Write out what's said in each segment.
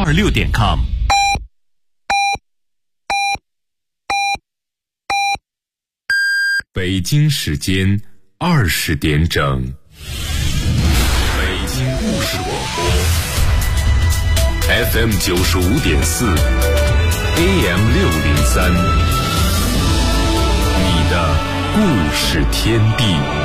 126.com。北京时间20点整，北京故事广播 FM 95.4 AM 603，你的故事天地。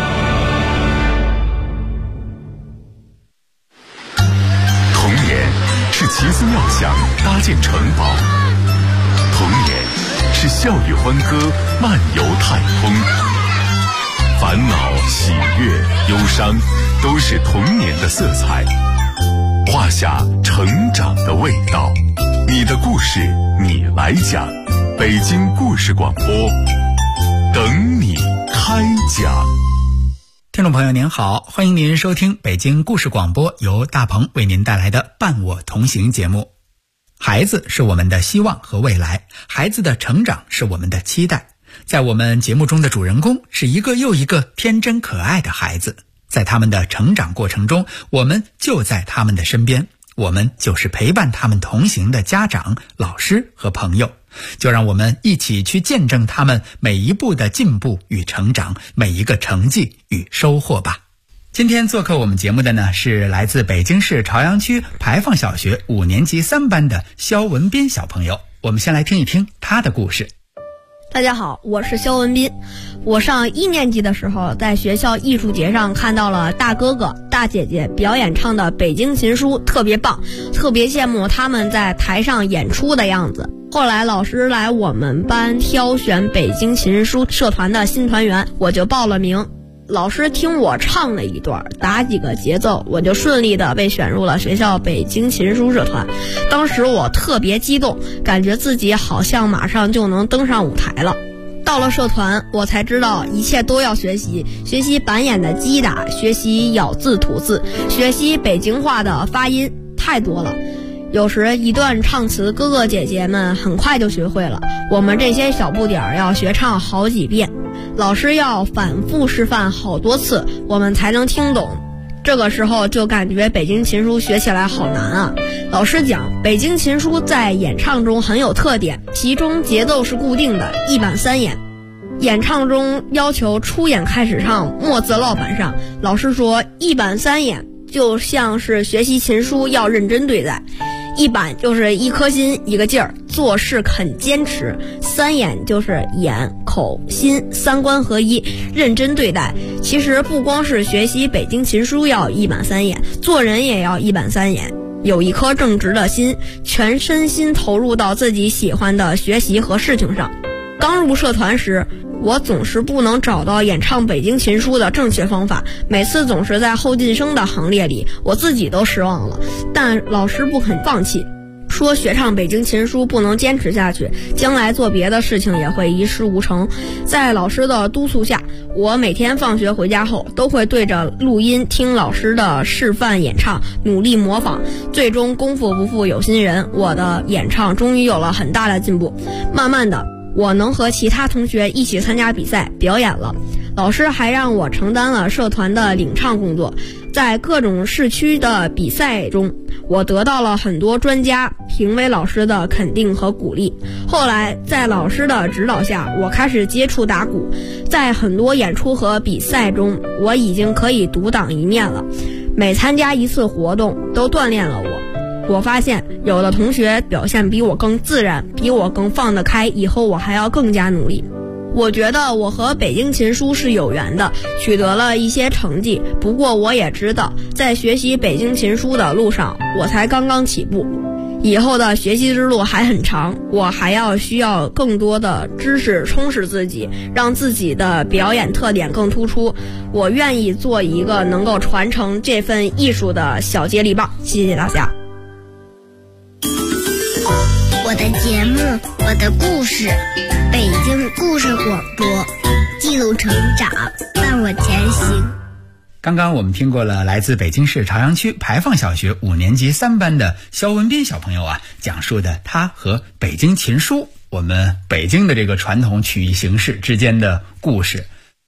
童年是奇思妙想搭建城堡，童年是笑语欢歌漫游太空，烦恼喜悦忧伤都是童年的色彩，画下成长的味道。你的故事你来讲，北京故事广播等你开讲。 听众朋友您好，欢迎您收听北京故事广播，由大鹏为您带来的伴我同行节目。孩子是我们的希望和未来，孩子的成长是我们的期待。在我们节目中的主人公是一个又一个天真可爱的孩子，在他们的成长过程中，我们就在他们的身边，我们就是陪伴他们同行的家长、老师和朋友。就让我们一起去见证他们每一步的进步与成长，每一个成绩与收获吧。今天做客我们节目的呢，是来自北京市朝阳区牌坊小学5年级3班的肖文斌小朋友。我们先来听一听他的故事。 大家好，我是肖文斌。我上1年级的时候，在学校艺术节上看到了大哥哥大姐姐表演唱的《北京琴书》，特别棒，特别羡慕他们在台上演出的样子。后来老师来我们班挑选北京琴书社团的新团员，我就报了名。老师听我唱了一段，打几个节奏，我就顺利的被选入了学校北京琴书社团。当时我特别激动，感觉自己好像马上就能登上舞台了。到了社团，我才知道一切都要学习，学习板眼的击打，学习咬字吐字，学习北京话的发音，太多了。有时一段唱词，哥哥姐姐们很快就学会了，我们这些小不点儿要学唱好几遍，老师要反复示范好多次，我们才能听懂。这个时候就感觉北京琴书学起来好难啊。老师讲，北京琴书在演唱中很有特点，其中节奏是固定的，1板3眼。演唱中要求出眼开始唱，墨字落板上。老师说1板3眼就像是学习琴书要认真对待，1板就是一颗心一个劲儿，做事肯坚持；3眼就是眼口心3观合一，认真对待。其实不光是学习北京琴书要1板3眼，做人也要1板3眼，有一颗正直的心，全身心投入到自己喜欢的学习和事情上。刚入社团时，我总是不能找到演唱北京琴书的正确方法，每次总是在后进生的行列里，我自己都失望了。但老师不肯放弃，说学唱北京琴书不能坚持下去，将来做别的事情也会一事无成。在老师的督促下，我每天放学回家后都会对着录音听老师的示范演唱，努力模仿。最终功夫不负有心人，我的演唱终于有了很大的进步。慢慢的，我能和其他同学一起参加比赛表演了，老师还让我承担了社团的领唱工作。在各种市区的比赛中，我得到了很多专家、评委老师的肯定和鼓励。后来在老师的指导下，我开始接触打鼓，在很多演出和比赛中，我已经可以独当一面了。每参加一次活动都锻炼了我。我发现有的同学表现比我更自然，比我更放得开，以后我还要更加努力。我觉得我和北京琴书是有缘的，取得了一些成绩。不过我也知道，在学习北京琴书的路上，我才刚刚起步，以后的学习之路还很长，我还需要更多的知识充实自己，让自己的表演特点更突出。我愿意做一个能够传承这份艺术的小接力棒。谢谢大家。 我的节目，我的故事，北京故事广播，记录成长，伴我前行。 刚刚我们听过了来自北京市朝阳区牌坊小学5年级3班的肖文斌小朋友讲述的他和北京琴书，我们北京的这个传统曲艺形式之间的故事。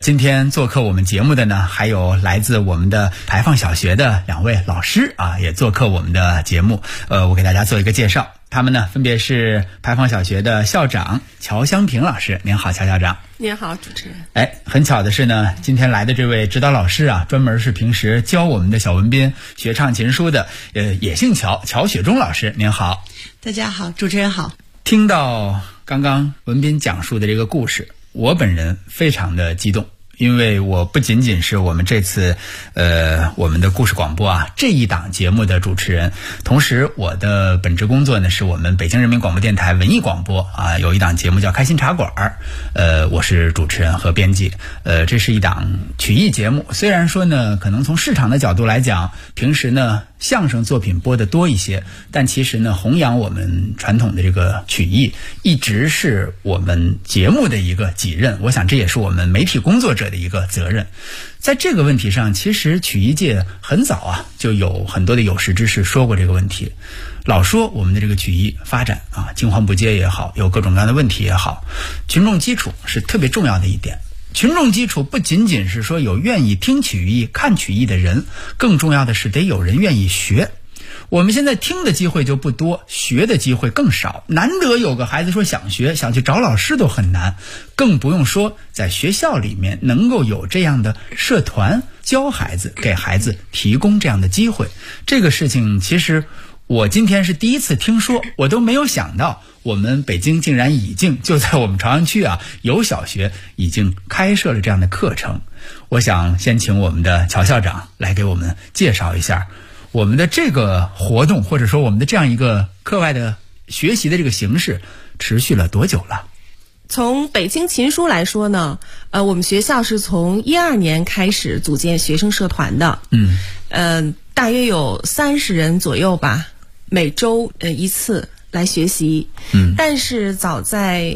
今天做客我们节目的呢，还有来自我们的排放小学的2位老师啊，也做客我们的节目。我给大家做一个介绍，他们呢分别是排放小学的校长乔香平老师。您好，乔校长。 您好，主持人。 很巧的是呢，今天来的这位指导老师啊，专门是平时教我们的小文彬学唱琴书的，也姓乔，乔雪忠老师。您好。 大家好，主持人好。 听到刚刚文彬讲述的这个故事，我本人非常的激动，因为我不仅仅是我们这次我们的故事广播啊这一档节目的主持人，同时我的本职工作呢是我们北京人民广播电台文艺广播啊，有一档节目叫开心茶馆，我是主持人和编辑。这是一档曲艺节目，虽然说呢可能从市场的角度来讲，平时呢相声作品播的多一些，但其实呢弘扬我们传统的这个曲艺一直是我们节目的一个己任，我想这也是我们媒体工作者的一个责任。在这个问题上，其实曲艺界很早啊就有很多的有识之士说过这个问题，老说我们的这个曲艺发展啊青黄不接也好，有各种各样的问题也好，群众基础是特别重要的一点。群众基础不仅仅是说有愿意听曲艺看曲艺的人，更重要的是得有人愿意学。我们现在听的机会就不多，学的机会更少，难得有个孩子说想学，想去找老师都很难，更不用说在学校里面能够有这样的社团教孩子，给孩子提供这样的机会。这个事情其实我今天是第一次听说，我都没有想到我们北京竟然已经就在我们朝阳区啊有小学已经开设了这样的课程。我想先请我们的乔校长来给我们介绍一下我们的这个活动，或者说我们的这样一个课外的学习的这个形式持续了多久了？ 从北京琴书来说呢，我们学校是从12年开始组建学生社团的，大约有30人左右吧，每周一次来学习。但是早在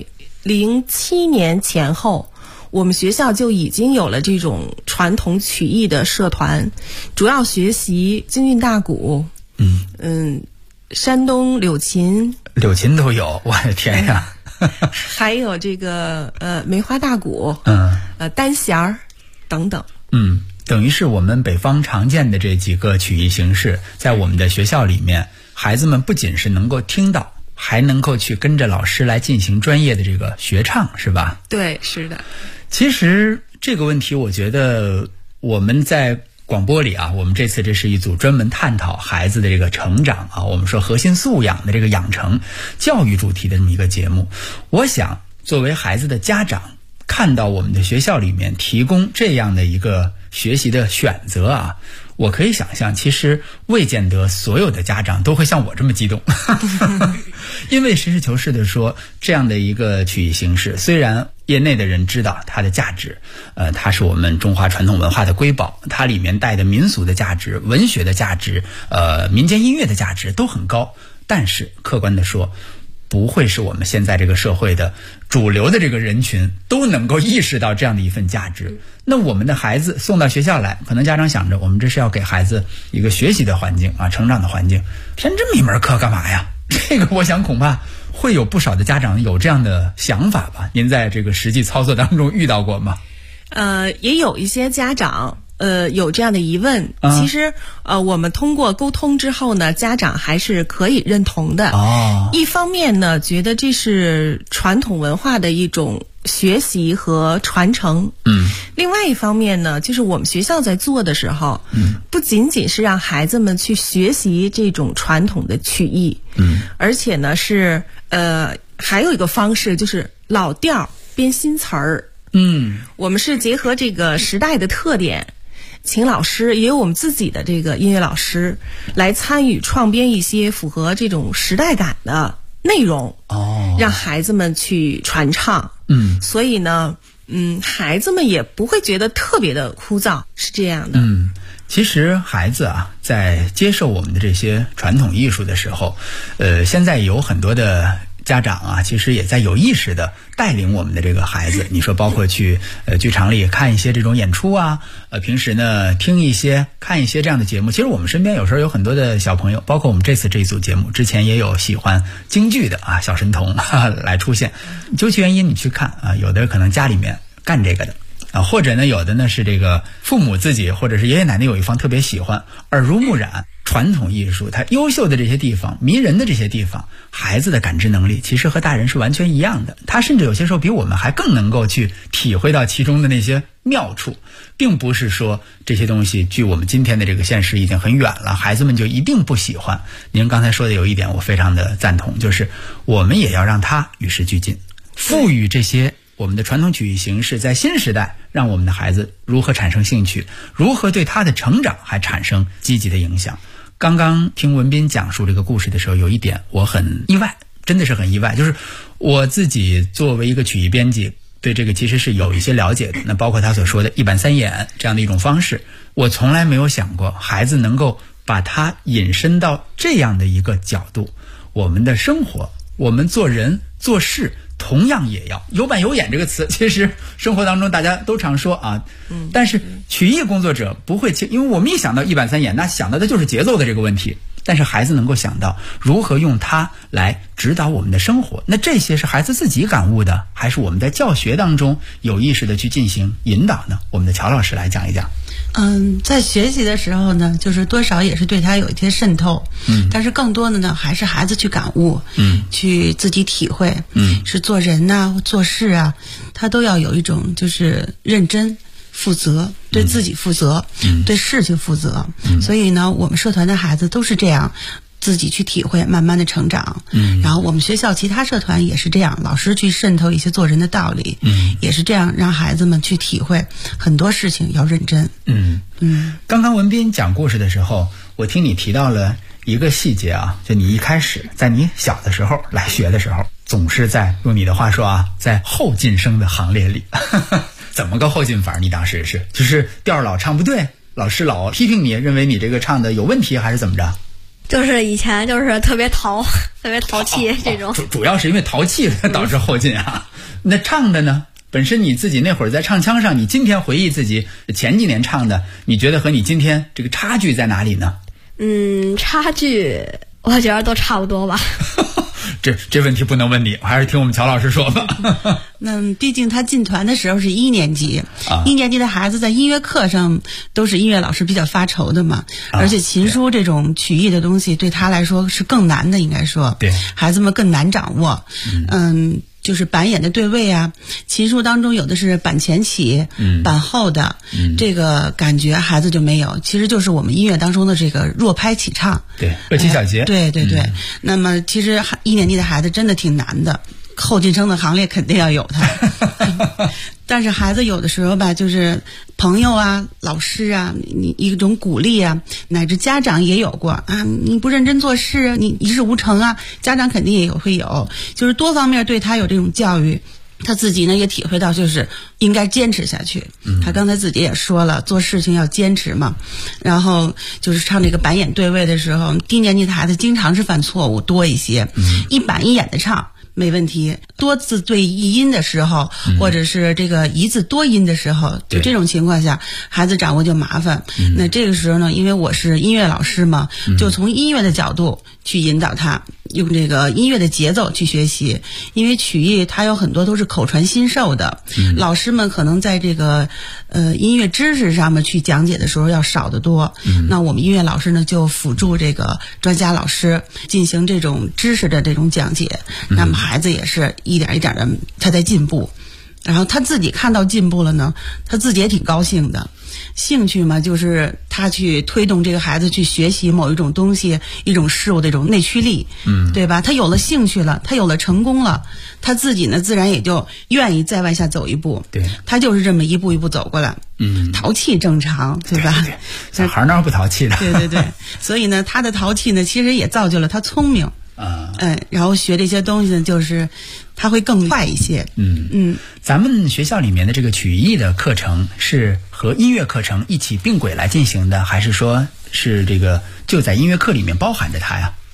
07年前后，我们学校就已经有了这种传统曲艺的社团，主要学习京韵大鼓，山东柳琴都有，我的天呀！ 还有这个梅花大鼓，单弦儿等等。 等于是我们北方常见的这几个曲艺形式，在我们的学校里面，孩子们不仅是能够听到，还能够去跟着老师来进行专业的这个学唱，是吧？ 对，是的。 其实这个问题我觉得我们在广播里啊，我们这次这是一组专门探讨孩子的这个成长啊，我们说核心素养的这个养成教育主题的这么一个节目。我想作为孩子的家长，看到我们的学校里面提供这样的一个学习的选择啊，我可以想象其实未见得所有的家长都会像我这么激动因为实事求是的说，这样的一个曲艺形式，虽然业内的人知道它的价值，它是我们中华传统文化的瑰宝，它里面带的民俗的价值、文学的价值、民间音乐的价值都很高，但是客观的说，不会是我们现在这个社会的主流的这个人群都能够意识到这样的一份价值。那我们的孩子送到学校来，可能家长想着我们这是要给孩子一个学习的环境啊，成长的环境，偏这么一门课干嘛呀？这个我想恐怕会有不少的家长有这样的想法吧？您在这个实际操作当中遇到过吗？ 也有一些家长有这样的疑问，其实我们通过沟通之后呢，家长还是可以认同的。一方面呢，觉得这是传统文化的一种学习和传承。另外一方面呢，就是我们学校在做的时候，不仅仅是让孩子们去学习这种传统的曲艺，而且呢是还有一个方式，就是老调编新词儿。我们是结合这个时代的特点，请老师也有我们自己的这个音乐老师来参与创编一些符合这种时代感的内容，让孩子们去传唱。所以呢，孩子们也不会觉得特别的枯燥，是这样的。 其实孩子啊，在接受我们的这些传统艺术的时候，现在有很多的家长啊，其实也在有意识的带领我们的这个孩子。你说包括去剧场里看一些这种演出啊，平时呢听一些看一些这样的节目。其实我们身边有时候有很多的小朋友，包括我们这次这一组节目之前也有喜欢京剧的啊小神童来出现。究其原因你去看啊，有的可能家里面干这个的或者呢有的呢是这个父母自己或者是爷爷奶奶有一方特别喜欢，耳濡目染。传统艺术它优秀的这些地方，迷人的这些地方，孩子的感知能力其实和大人是完全一样的，他甚至有些时候比我们还更能够去体会到其中的那些妙处，并不是说这些东西距我们今天的这个现实已经很远了，孩子们就一定不喜欢。您刚才说的有一点我非常的赞同，就是我们也要让它与时俱进，赋予这些我们的传统曲艺形式在新时代让我们的孩子如何产生兴趣，如何对他的成长还产生积极的影响。刚刚听文斌讲述这个故事的时候，有一点我很意外，真的是很意外，就是我自己作为一个曲艺编辑，对这个其实是有一些了解的。那包括他所说的一板三眼这样的一种方式，我从来没有想过孩子能够把它引申到这样的一个角度。我们的生活，我们做人做事同样也要有板有眼，这个词其实生活当中大家都常说啊，但是曲艺工作者不会，因为我们一想到一板三眼，那想到的就是节奏的这个问题，但是孩子能够想到如何用它来指导我们的生活，那这些是孩子自己感悟的，还是我们在教学当中有意识的去进行引导呢？我们的乔老师来讲一讲。 在学习的时候呢，就是多少也是对他有一些渗透，但是更多的呢还是孩子去感悟，去自己体会，是做人呐、做事啊，他都要有一种就是认真负责，对自己负责，对事情负责，所以呢我们社团的孩子都是这样自己去体会，慢慢的成长。然后我们学校其他社团也是这样，老师去渗透一些做人的道理，也是这样让孩子们去体会很多事情要认真。 刚刚文斌讲故事的时候，我听你提到了一个细节啊，就你一开始在你小的时候来学的时候，总是在用你的话说啊，在后进生的行列里。怎么个后进法？你当时是就是调老唱不对，老师老批评你，认为你这个唱的有问题，还是怎么着？ 就是以前就是特别淘气这种。 主要是因为淘气导致后进啊。那唱的呢？本身你自己那会儿在唱腔上，你今天回忆自己前几年唱的，你觉得和你今天这个差距在哪里呢？ 差距我觉得都差不多吧。 这问题不能问你，还是听我们乔老师说吧。 那毕竟他进团的时候是1年级，1年级的孩子在音乐课上都是音乐老师比较发愁的嘛，而且琴书这种曲艺的东西对他来说是更难的，应该说，对孩子们更难掌握。就是板眼的对位啊，琴书当中有的是板前起，板后的，这个感觉孩子就没有。其实就是我们音乐当中的这个弱拍起唱， 对，弱起小节， 对。那么其实1年级的孩子真的挺难的，后进生的行列肯定要有他。但是孩子有的时候吧，就是朋友啊、老师啊，你一种鼓励啊，乃至家长也有过啊，你不认真做事，你一事无成啊，家长肯定也会有，就是多方面对他有这种教育。他自己呢也体会到，就是应该坚持下去。他刚才自己也说了，做事情要坚持嘛。然后就是唱这个板眼对位的时候，低年级的孩子经常是犯错误多一些，一板一眼的唱没问题，多字对一音的时候，或者是这个一字多音的时候，就这种情况下，孩子掌握就麻烦。那这个时候呢，因为我是音乐老师嘛，就从音乐的角度去引导他，用这个音乐的节奏去学习。因为曲艺它有很多都是口传心授的，老师们可能在这个音乐知识上面去讲解的时候要少得多。那我们音乐老师呢就辅助这个专家老师进行这种知识的这种讲解。那么孩子也是一点一点的他在进步，然后他自己看到进步了呢，他自己也挺高兴的。兴趣嘛，就是他去推动这个孩子去学习某一种东西、一种事物的一种内驱力，对吧？他有了兴趣了，他有了成功了，他自己呢自然也就愿意再往下走一步。对，他就是这么一步一步走过来。淘气正常，对吧？ 对，小孩哪有不淘气的？ 对。所以呢，他的淘气呢，其实也造就了他聪明。然后学这些东西呢，就是他会更快一些。 咱们学校里面的这个曲艺的课程是和音乐课程一起并轨来进行的，还是说是这个就在音乐课里面包含着它呀？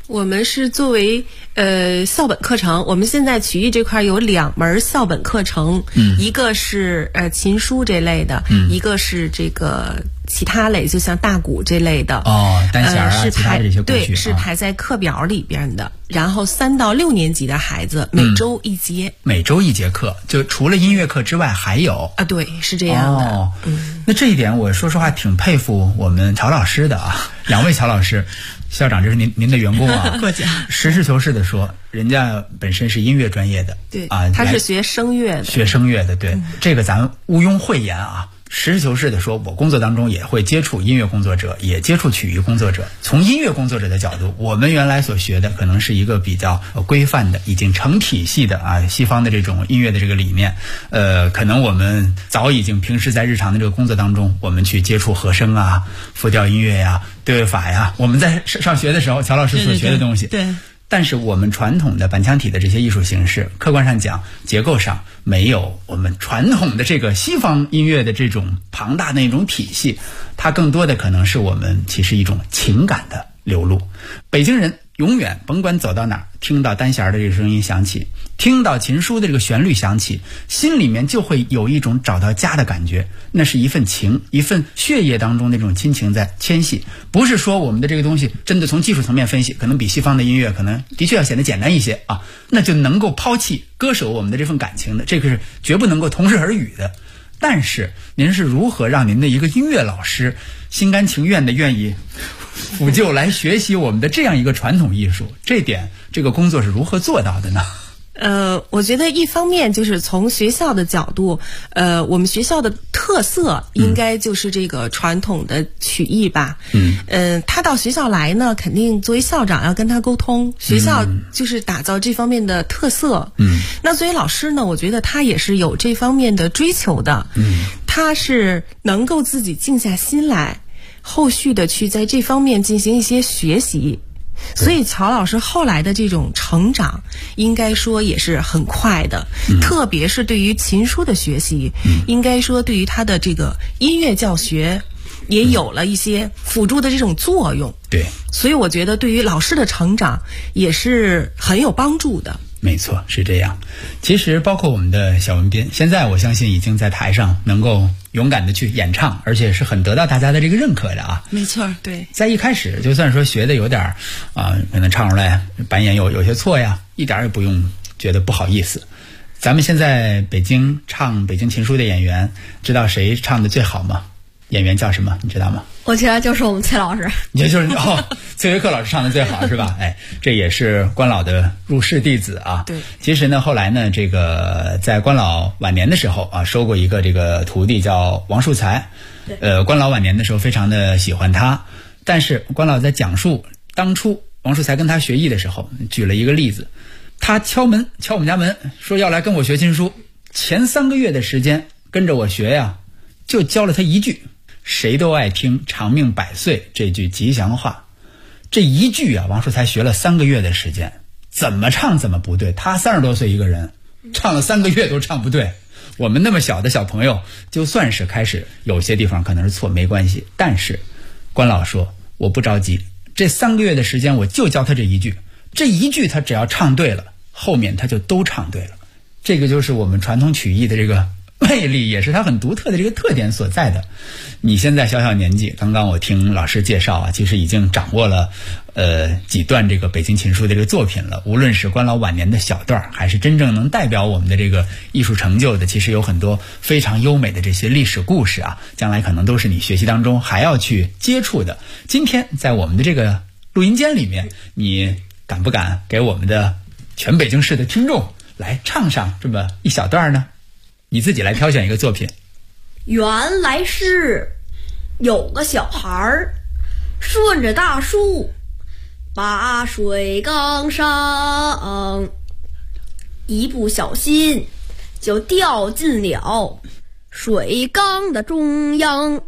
我们是作为校本课程，我们现在曲艺这块有2门校本课程，一个是琴书这类的，一个是这个其他类，就像大鼓这类的单弦啊， 是其他的这些鼓曲对，是排在课表里边的。然后3到6年级的孩子每周1节， 每周1节课，就除了音乐课之外还有啊，对，是这样的。 那这一点我说实话挺佩服我们乔老师的啊，2位乔老师。校长，这是您的员工啊， 过奖。 实事求是的说，人家本身是音乐专业的， 对啊， 他是学声乐的， 学声乐的，对，这个咱毋庸讳言啊。实事求是的说，我工作当中也会接触音乐工作者，也接触曲艺工作者。从音乐工作者的角度，我们原来所学的可能是一个比较规范的、已经成体系的啊，西方的这种音乐的这个理念。可能我们早已经平时在日常的这个工作当中，我们去接触和声啊、复调音乐呀、对位法呀，我们在上学的时候，乔老师所学的东西。 对。 但是我们传统的板腔体的这些艺术形式，客观上讲，结构上没有我们传统的这个西方音乐的这种庞大的一种体系，它更多的可能是我们其实一种情感的流露。北京人永远甭管走到哪儿，听到单弦的这个声音响起，听到琴书的这个旋律响起，心里面就会有一种找到家的感觉，那是一份情，一份血液当中那种亲情在牵系。不是说我们的这个东西真的从技术层面分析，可能比西方的音乐可能的确要显得简单一些啊，那就能够抛弃割舍我们的这份感情的，这个是绝不能够同日而语的。但是您是如何让您的一个音乐老师心甘情愿的愿意辅救来学习我们的这样一个传统艺术，这点这个工作是如何做到的呢？ 我觉得一方面就是从学校的角度，我们学校的特色应该就是这个传统的曲艺吧。他到学校来呢，肯定作为校长要跟他沟通，学校就是打造这方面的特色。那作为老师呢，我觉得他也是有这方面的追求的。他是能够自己静下心来，后续的去在这方面进行一些学习。所以乔老师后来的这种成长应该说也是很快的，特别是对于琴书的学习，应该说对于他的这个音乐教学也有了一些辅助的这种作用。 对， 所以我觉得对于老师的成长也是很有帮助的。 没错，是这样。其实包括我们的小文斌，现在我相信已经在台上能够勇敢的去演唱，而且是很得到大家的这个认可的啊。 没错， 对。 在一开始就算说学的有点可能唱出来板眼有些错呀，一点也不用觉得不好意思。咱们现在北京唱北京琴书的演员，知道谁唱的最好吗？演员叫什么？你知道吗？ 我觉得就是我们崔老师。 你就是崔维克老师唱的最好是吧？哎，这也是关老的入室弟子啊。 对。 其实呢，后来呢，这个在关老晚年的时候啊，收过一个这个徒弟叫王树才。关老晚年的时候非常的喜欢他，但是关老在讲述当初王树才跟他学艺的时候，举了一个例子。他敲我们家门，说要来跟我学琴书。前3个月的时间跟着我学呀，就教了他一句。谁都爱听长命百岁这句吉祥话，这一句啊，王树才学了3个月的时间，怎么唱怎么不对。他30多岁一个人，唱了3个月都唱不对。我们那么小的小朋友，就算是开始有些地方可能是错没关系，但是关老说我不着急，这3个月的时间我就教他这一句，这一句他只要唱对了，后面他就都唱对了。这个就是我们传统曲艺的这个魅力，也是它很独特的这个特点所在的。你现在小年纪，刚刚我听老师介绍啊，其实已经掌握了几段这个北京琴书的这个作品了。无论是关老晚年的小段，还是真正能代表我们的这个艺术成就的，其实有很多非常优美的这些历史故事啊，将来可能都是你学习当中还要去接触的。今天在我们的这个录音间里面，你敢不敢给我们的全北京市的听众来唱上这么一小段呢？你自己来挑选一个作品。 原来是有个小孩儿顺着大树把水缸上，一不小心就掉进了水缸的中央，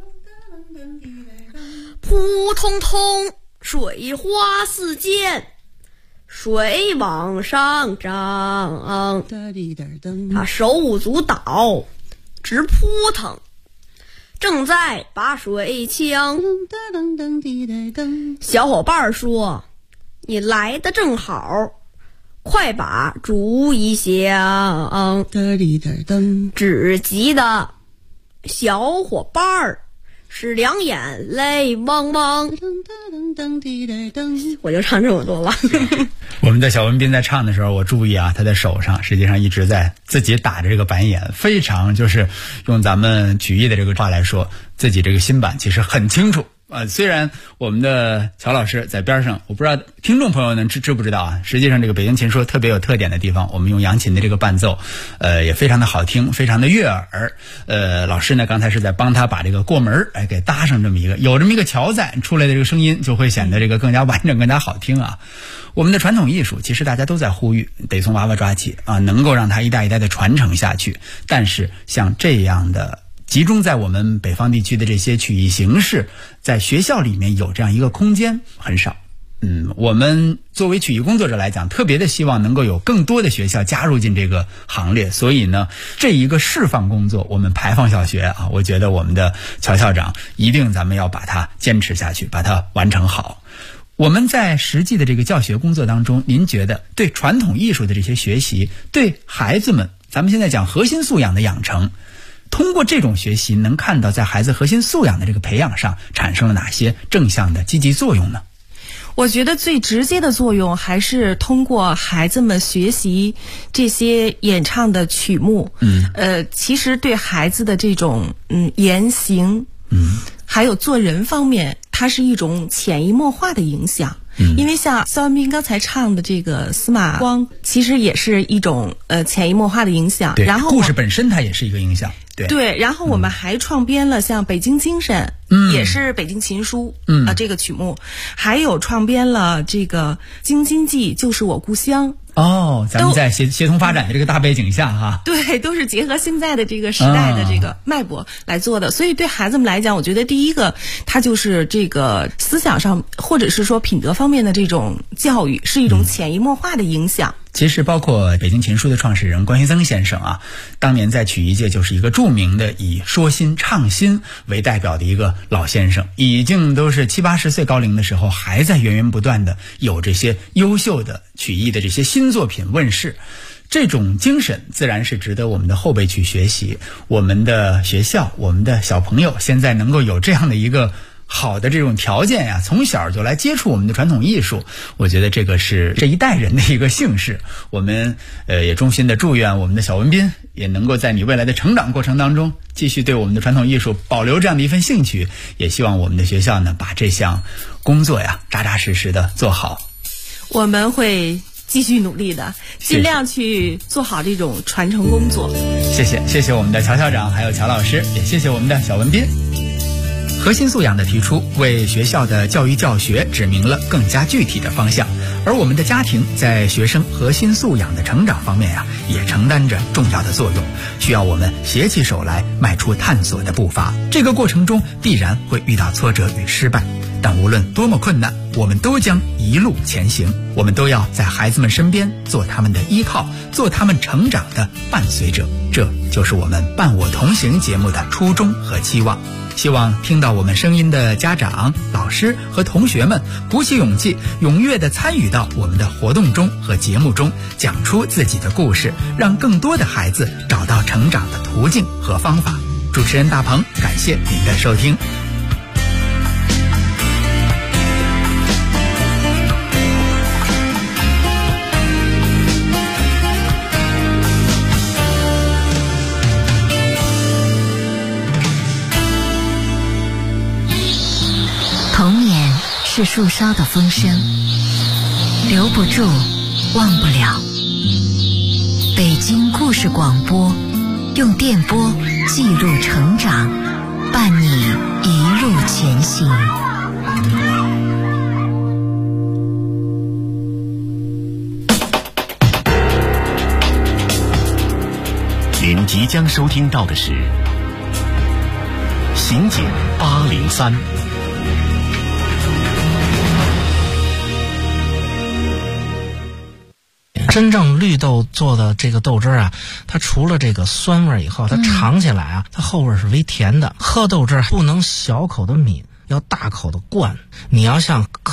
扑通通水花四溅，水往上涨，他手舞足蹈直扑腾，正在把水呛。小伙伴说你来的正好，快把主意想，只急的小伙伴儿是两眼泪汪汪。我就唱这么多吧。 我们的小文斌在唱的时候，我注意啊，他的手上实际上一直在自己打着这个板眼，非常就是用咱们曲艺的这个话来说，自己这个心板其实很清楚。虽然我们的乔老师在边上，我不知道听众朋友们知不知道啊，实际上这个北京琴说特别有特点的地方，我们用扬琴的这个伴奏也非常的好听，非常的悦耳。老师呢刚才是在帮他把这个过门给搭上这么一个，有这么一个桥在，出来的这个声音就会显得这个更加完整更加好听啊。我们的传统艺术其实大家都在呼吁得从娃娃抓起啊，能够让它一代一代的传承下去，但是像这样的集中在我们北方地区的这些曲艺形式，在学校里面有这样一个空间很少。我们作为曲艺工作者来讲，特别的希望能够有更多的学校加入进这个行列，所以呢，这一个释放工作，我们牌坊小学啊，我觉得我们的乔校长一定咱们要把它坚持下去，把它完成好。我们在实际的这个教学工作当中，您觉得对传统艺术的这些学习，对孩子们，咱们现在讲核心素养的养成，通过这种学习能看到在孩子核心素养的这个培养上产生了哪些正向的积极作用呢？ 我觉得最直接的作用还是通过孩子们学习这些演唱的曲目，其实对孩子的这种言行，还有做人方面，它是一种潜移默化的影响。因为像肖文斌刚才唱的这个司马光，其实也是一种潜移默化的影响。 对， 然后故事本身它也是一个影响。 对，然后我们还创编了像《北京精神》，也是北京琴书这个曲目，还有创编了这个《京津冀就是我故乡》。 咱们在协同发展的这个大背景下哈， 对，都是结合现在的这个时代的这个脉搏来做的。所以对孩子们来讲，我觉得第一个，它就是这个思想上或者是说品德方面的这种教育，是一种潜移默化的影响。 其实包括北京琴书的创始人关学增先生啊，当年在曲艺界就是一个著名的以说新唱新为代表的一个老先生，已经都是70、80岁高龄的时候，还在源源不断的有这些优秀的曲艺的这些新作品问世。这种精神自然是值得我们的后辈去学习。我们的学校，我们的小朋友现在能够有这样的一个好的这种条件呀，从小就来接触我们的传统艺术，我觉得这个是这一代人的一个幸事。我们也衷心的祝愿我们的小文斌也能够在你未来的成长过程当中继续对我们的传统艺术保留这样的一份兴趣，也希望我们的学校呢把这项工作呀扎扎实实的做好。 我们会继续努力的，尽量去做好这种传承工作。 谢谢我们的乔校长还有乔老师，也谢谢我们的小文斌。核心素养的提出，为学校的教育教学指明了更加具体的方向，而我们的家庭在学生核心素养的成长方面呀，也承担着重要的作用，需要我们携起手来迈出探索的步伐。这个过程中必然会遇到挫折与失败，但无论多么困难，我们都将一路前行。我们都要在孩子们身边做他们的依靠，做他们成长的伴随者。这就是我们伴我同行节目的初衷和期望。希望听到我们声音的家长、老师和同学们鼓起勇气，踊跃地参与到我们的活动中和节目中，讲出自己的故事，让更多的孩子找到成长的途径和方法。主持人大鹏，感谢您的收听。 童年是树梢的风声，留不住，忘不了。北京故事广播，用电波记录成长，伴你一路前行。 您即将收听到的是刑警803。 真正绿豆做的这个豆汁啊，它除了这个酸味以后，它尝起来啊，它后味是微甜的。喝豆汁不能小口的抿，要大口的灌。你要像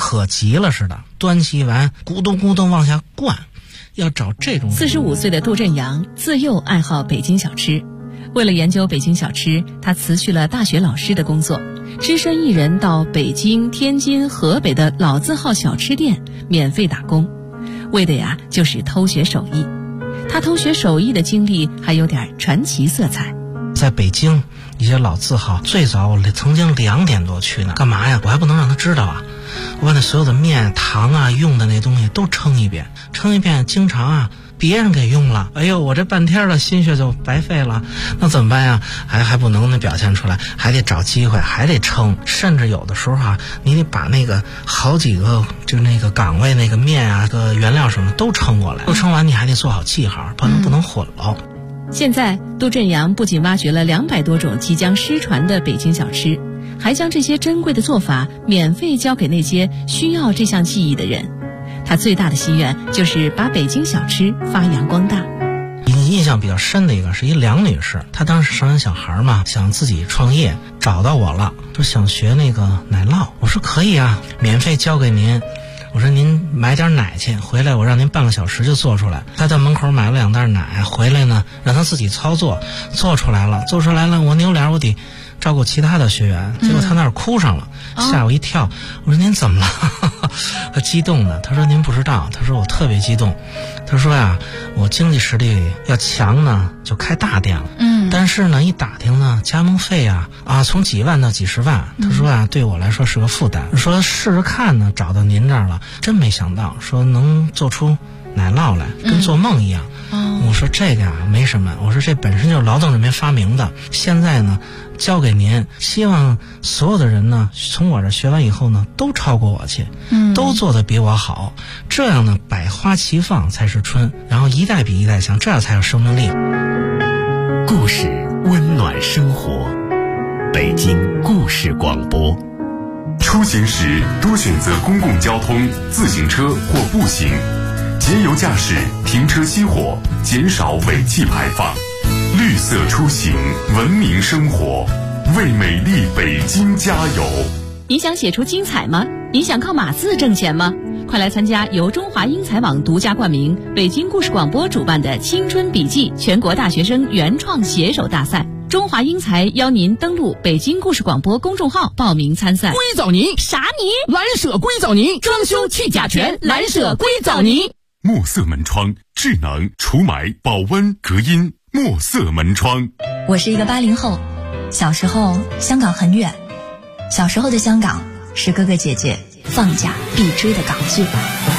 渴急了似的，端起碗咕咚咕咚往下灌。要找这种 45岁的杜振阳自幼爱好北京小吃，为了研究北京小吃，他辞去了大学老师的工作，只身一人到北京、天津、河北的老字号小吃店免费打工，为的呀就是偷学手艺。他偷学手艺的经历还有点传奇色彩。 在北京一些老字号，最早我曾经2点多去呢，干嘛呀？我还不能让他知道啊！我把那所有的面、糖啊，用的那东西都称一遍，经常啊别人给用了，哎呦，我这半天的心血就白费了，那怎么办呀？还不能表现出来，还得找机会，还得称，甚至有的时候啊，你得把那个好几个就那个岗位那个面啊、个原料什么都称过来，都称完你还得做好记号，不能混了。 现在杜振阳不仅挖掘了200多种即将失传的北京小吃，还将这些珍贵的做法免费教给那些需要这项技艺的人。他最大的心愿就是把北京小吃发扬光大。 印象比较深的一个是一梁女士，她当时生完小孩嘛，想自己创业，找到我了，说想学那个奶酪。我说可以啊，免费教给您。我说您买点奶去，回来我让您半个小时就做出来。他在门口买了2袋奶，回来呢让他自己操作，做出来了，我扭脸我得照顾其他的学员，结果他那儿哭上了，吓我一跳。我说您怎么了？他激动的，他说您不知道，他说我特别激动，他说呀，我经济实力要强呢，就开大店了。但是呢，一打听呢，加盟费啊从几万到几十万，他说啊，对我来说是个负担。说试试看呢，找到您这儿了，真没想到，说能做出奶酪来，跟做梦一样。我说这个没什么，我说这本身就是劳动人民发明的，现在呢交给您，希望所有的人呢从我这学完以后呢都超过我去，都做得比我好，这样呢百花齐放才是春，然后一代比一代强，这样才有生命力。 故事温暖生活，北京故事广播。出行时多选择公共交通、自行车或步行，节油驾驶，停车熄火，减少尾气排放。绿色出行，文明生活，为美丽北京加油！ 你想写出精彩吗？你想靠码字挣钱吗？快来参加由中华英才网独家冠名、北京故事广播主办的青春笔记全国大学生原创写手大赛。中华英才邀您登录北京故事广播公众号报名参赛。 硅藻泥啥泥？ 蓝舍硅藻泥，装修去甲醛，蓝舍硅藻泥。 墨色门窗，智能除霾、保温、隔音。墨色门窗。 我是一个80后，小时候香港很远，小时候的香港是哥哥姐姐放假必追的港剧。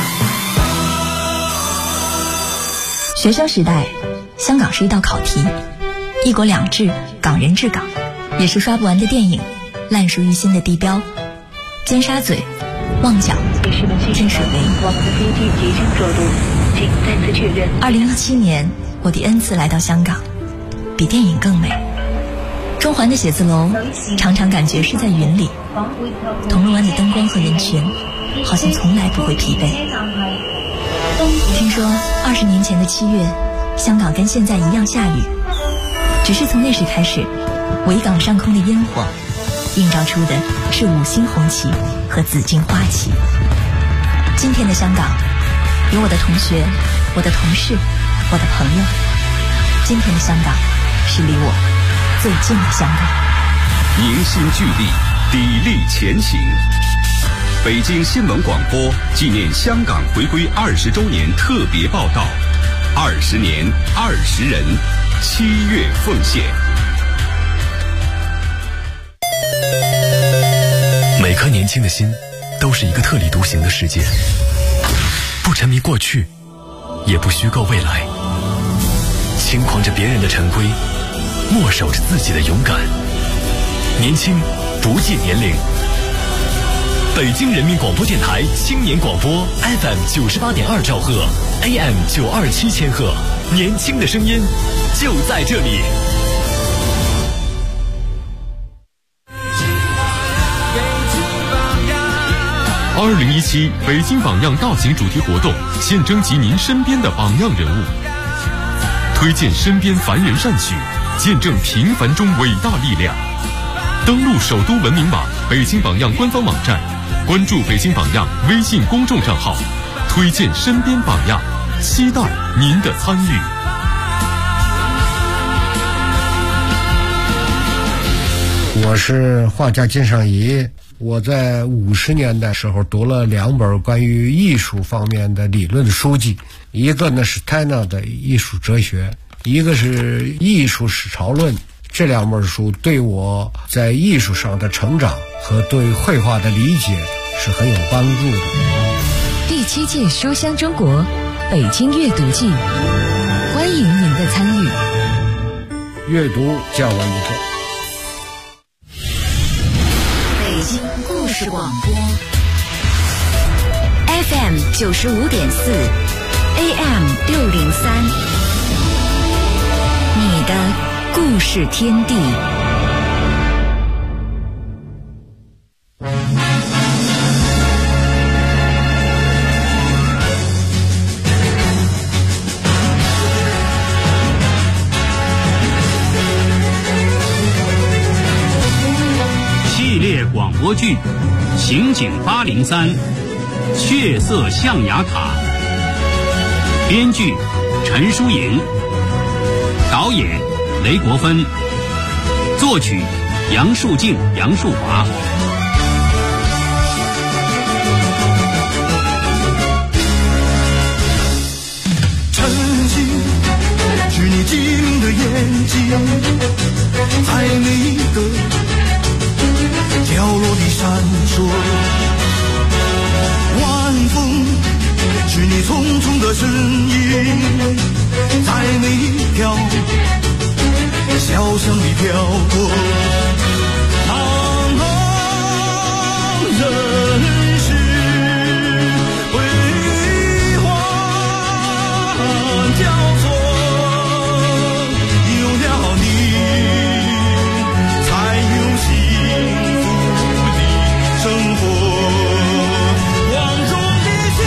学生时代，香港是一道考题，一国两制，港人治港，也是刷不完的电影，烂熟于心的地标，尖沙咀、旺角、天水围。2017年，我第 N 次来到香港，比电影更美。中环的写字楼常常感觉是在云里，铜锣湾的灯光和人群好像从来不会疲惫。听说20年前的7月，香港跟现在一样下雨，只是从那时开始，维港上空的烟火映照出的是5星红旗和紫荆花旗。今天的香港，有我的同学，我的同事，我的朋友。今天的香港是离我最近的香港。 凝心聚力，砥砺前行。北京新闻广播纪念香港回归20周年特别报道：20年20人，7月奉献。 每颗年轻的心都是一个特立独行的世界，不沉迷过去，也不虚构未来，轻狂着别人的陈规，默守着自己的勇敢。年轻不计年龄。北京人民广播电台青年广播 FM 98.2兆赫 AM 927千赫，年轻的声音就在这里。2017北京榜样大型主题活动，现征集您身边的榜样人物，推荐身边凡人善举，见证平凡中伟大力量。登录首都文明网北京榜样官方网站， 关注北京榜样微信公众账号，推荐身边榜样，期待您的参与。 我是画家金尚仪，我在50年代时候读了2本关于艺术方面的理论的书籍，一个呢是 Tanner 的艺术哲学，一个是艺术史潮论。这2本书对我在艺术上的成长和对绘画的理解是很有帮助的。 第7届书香中国北京阅读季，欢迎您的参与。 阅读叫完一个。 北京故事广播 FM 95.4 AM 603，你的故事天地。 系列广播剧《刑警803》，血色象牙塔。编剧陈淑莹，导演雷国芬，作曲杨树静、杨树华。 晨曦是你机灵的眼睛，在每一个角落里闪烁。晚风是你匆匆的身影，在每一条小巷里飘过。茫茫人世辉煌交错，有了你才有幸福的生活。光荣的心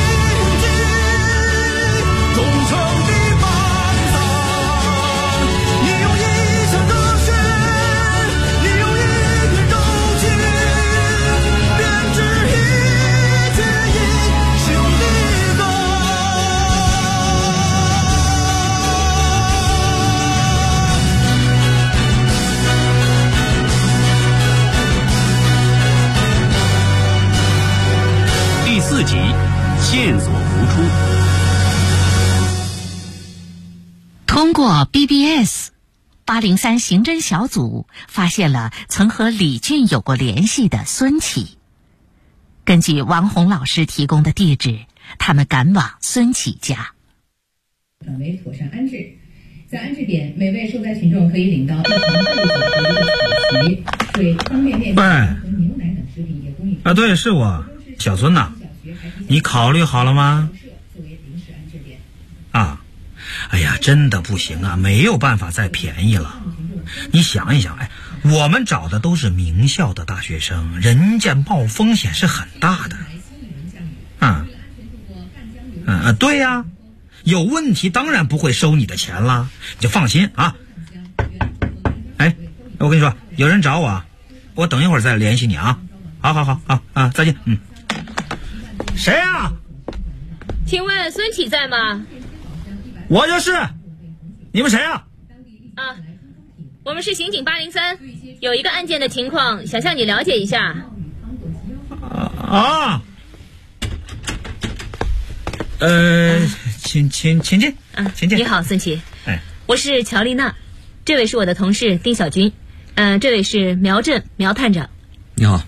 境，忠诚的伴郎，你用一生的血，你用一片柔情，编织一阙英雄的歌。 第4集，线索浮出。 通过 BBS，803刑侦小组发现了曾和李俊有过联系的孙启。根据王红老师提供的地址，他们赶往孙启家。 转为妥善安置，在安置点，每位受灾群众可以领到一盆豆子和一个草席、水、方便面和牛奶等食品业供应。 对，是我，小孙呐，你考虑好了吗？啊，哎呀，真的不行啊，没有办法再便宜了。你想一想，我们找的都是名校的大学生，人家冒风险是很大的。对呀，有问题当然不会收你的钱了，你就放心啊。我跟你说，有人找我，我等一会儿再联系你啊。好啊，再见。谁啊？ 请问孙启在吗？ 我就是。你们谁啊？ 我们是刑警803，有一个案件的情况，想向你了解一下。 请进。 你好，孙启。我是乔丽娜，这位是我的同事丁小军，这位是苗震苗探长。 你好。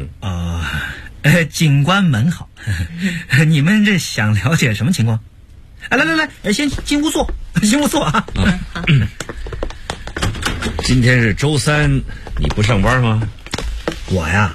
警官们好。你们这想了解什么情况？来，先进屋坐啊。 好。 今天是周3，你不上班吗？ 我呀，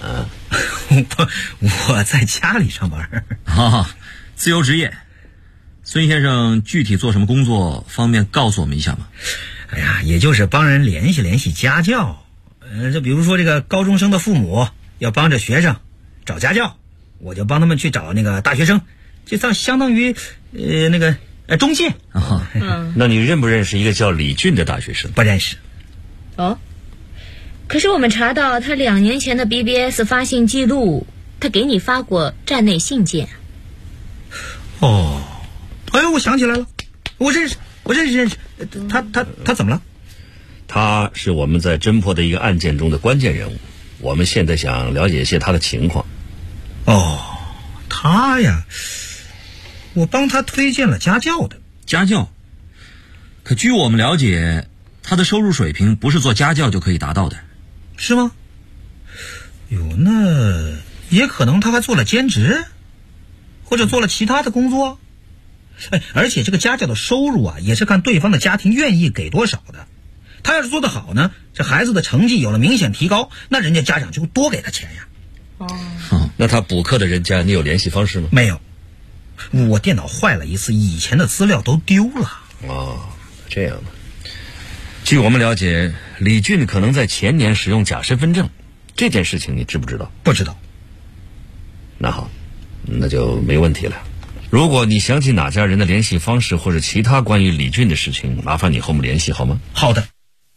我在家里上班。 自由职业。孙先生具体做什么工作，方便告诉我们一下吗？ 也就是帮人联系家教。就比如说这个高中生的父母要帮着学生找家教，我就帮他们去找那个大学生，就相当于中介。 那你认不认识一个叫李俊的大学生？ 不认识。 可是我们查到他2年前的 BBS 发信记录他给你发过站内信件。 哦，哎呦，我想起来了，我认识，他怎么了？ 他是我们在侦破的一个案件中的关键人物，我们现在想了解一些他的情况。 哦，他呀，我帮他推荐了家教的。 家教？可据我们了解，他的收入水平不是做家教就可以达到的。 是吗？有，那也可能他还做了兼职，或者做了其他的工作。哎，而且这个家教的收入啊，也是看对方的家庭愿意给多少的。他要是做得好呢，这孩子的成绩有了明显提高，那人家家长就多给他钱呀。 那他补课的人家你有联系方式吗？ 没有，我电脑坏了一次，以前的资料都丢了。 这样的。据我们了解，李俊可能在前年使用假身份证，这件事情你知不知道？ 不知道。 那好，那就没问题了。如果你想起哪家人的联系方式或者其他关于李俊的事情，麻烦你和我们联系好吗？ 好的。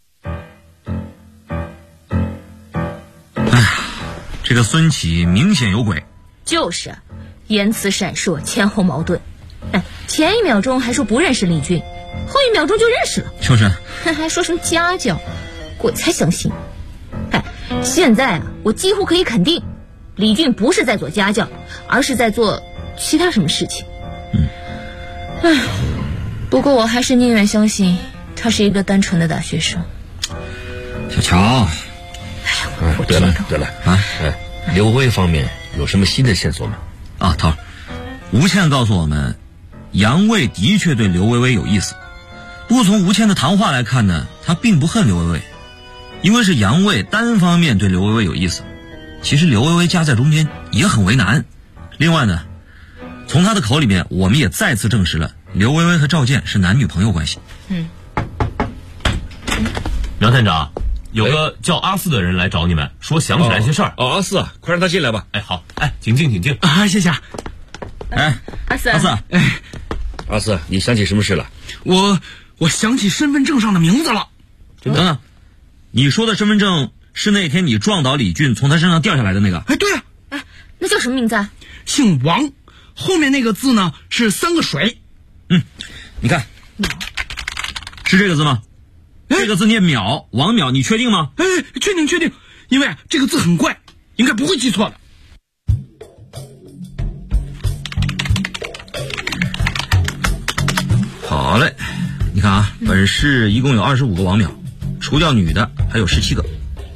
这个孙启明显有鬼。 就是言辞闪烁，前后矛盾。前一秒钟还说不认识李俊，后一秒钟就认识了。 就是还说什么家教，鬼才相信。现在啊，我几乎可以肯定，李俊不是在做家教，而是在做其他什么事情。不过我还是宁愿相信他是一个单纯的大学生。 小乔，对了刘威方面有什么新的线索吗？ 涛，吴倩告诉我们，杨卫的确对刘薇薇有意思。不过从吴倩的谈话来看呢，他并不恨刘薇薇，因为是杨卫单方面对刘薇薇有意思。其实刘薇薇夹在中间也很为难。另外呢，从他的口里面，我们也再次证实了刘薇薇和赵健是男女朋友关系。 苗探长，有个叫阿四的人来找你们，说想起来些事儿。 阿四啊，快让他进来吧。 好，请进。 谢谢。 阿四， 阿四，你想起什么事了？ 我想起身份证上的名字了。 等等，你说的身份证是那天你撞倒李俊从他身上掉下来的那个？ 对啊。 那叫什么名字啊？ 姓王，后面那个字呢是3个水。 你看，是这个字吗？这个字念淼，王淼，你确定吗？ 确定，因为这个字很怪，应该不会记错的。 好嘞，你看啊，本市一共有25个王淼，除掉女的还有17个。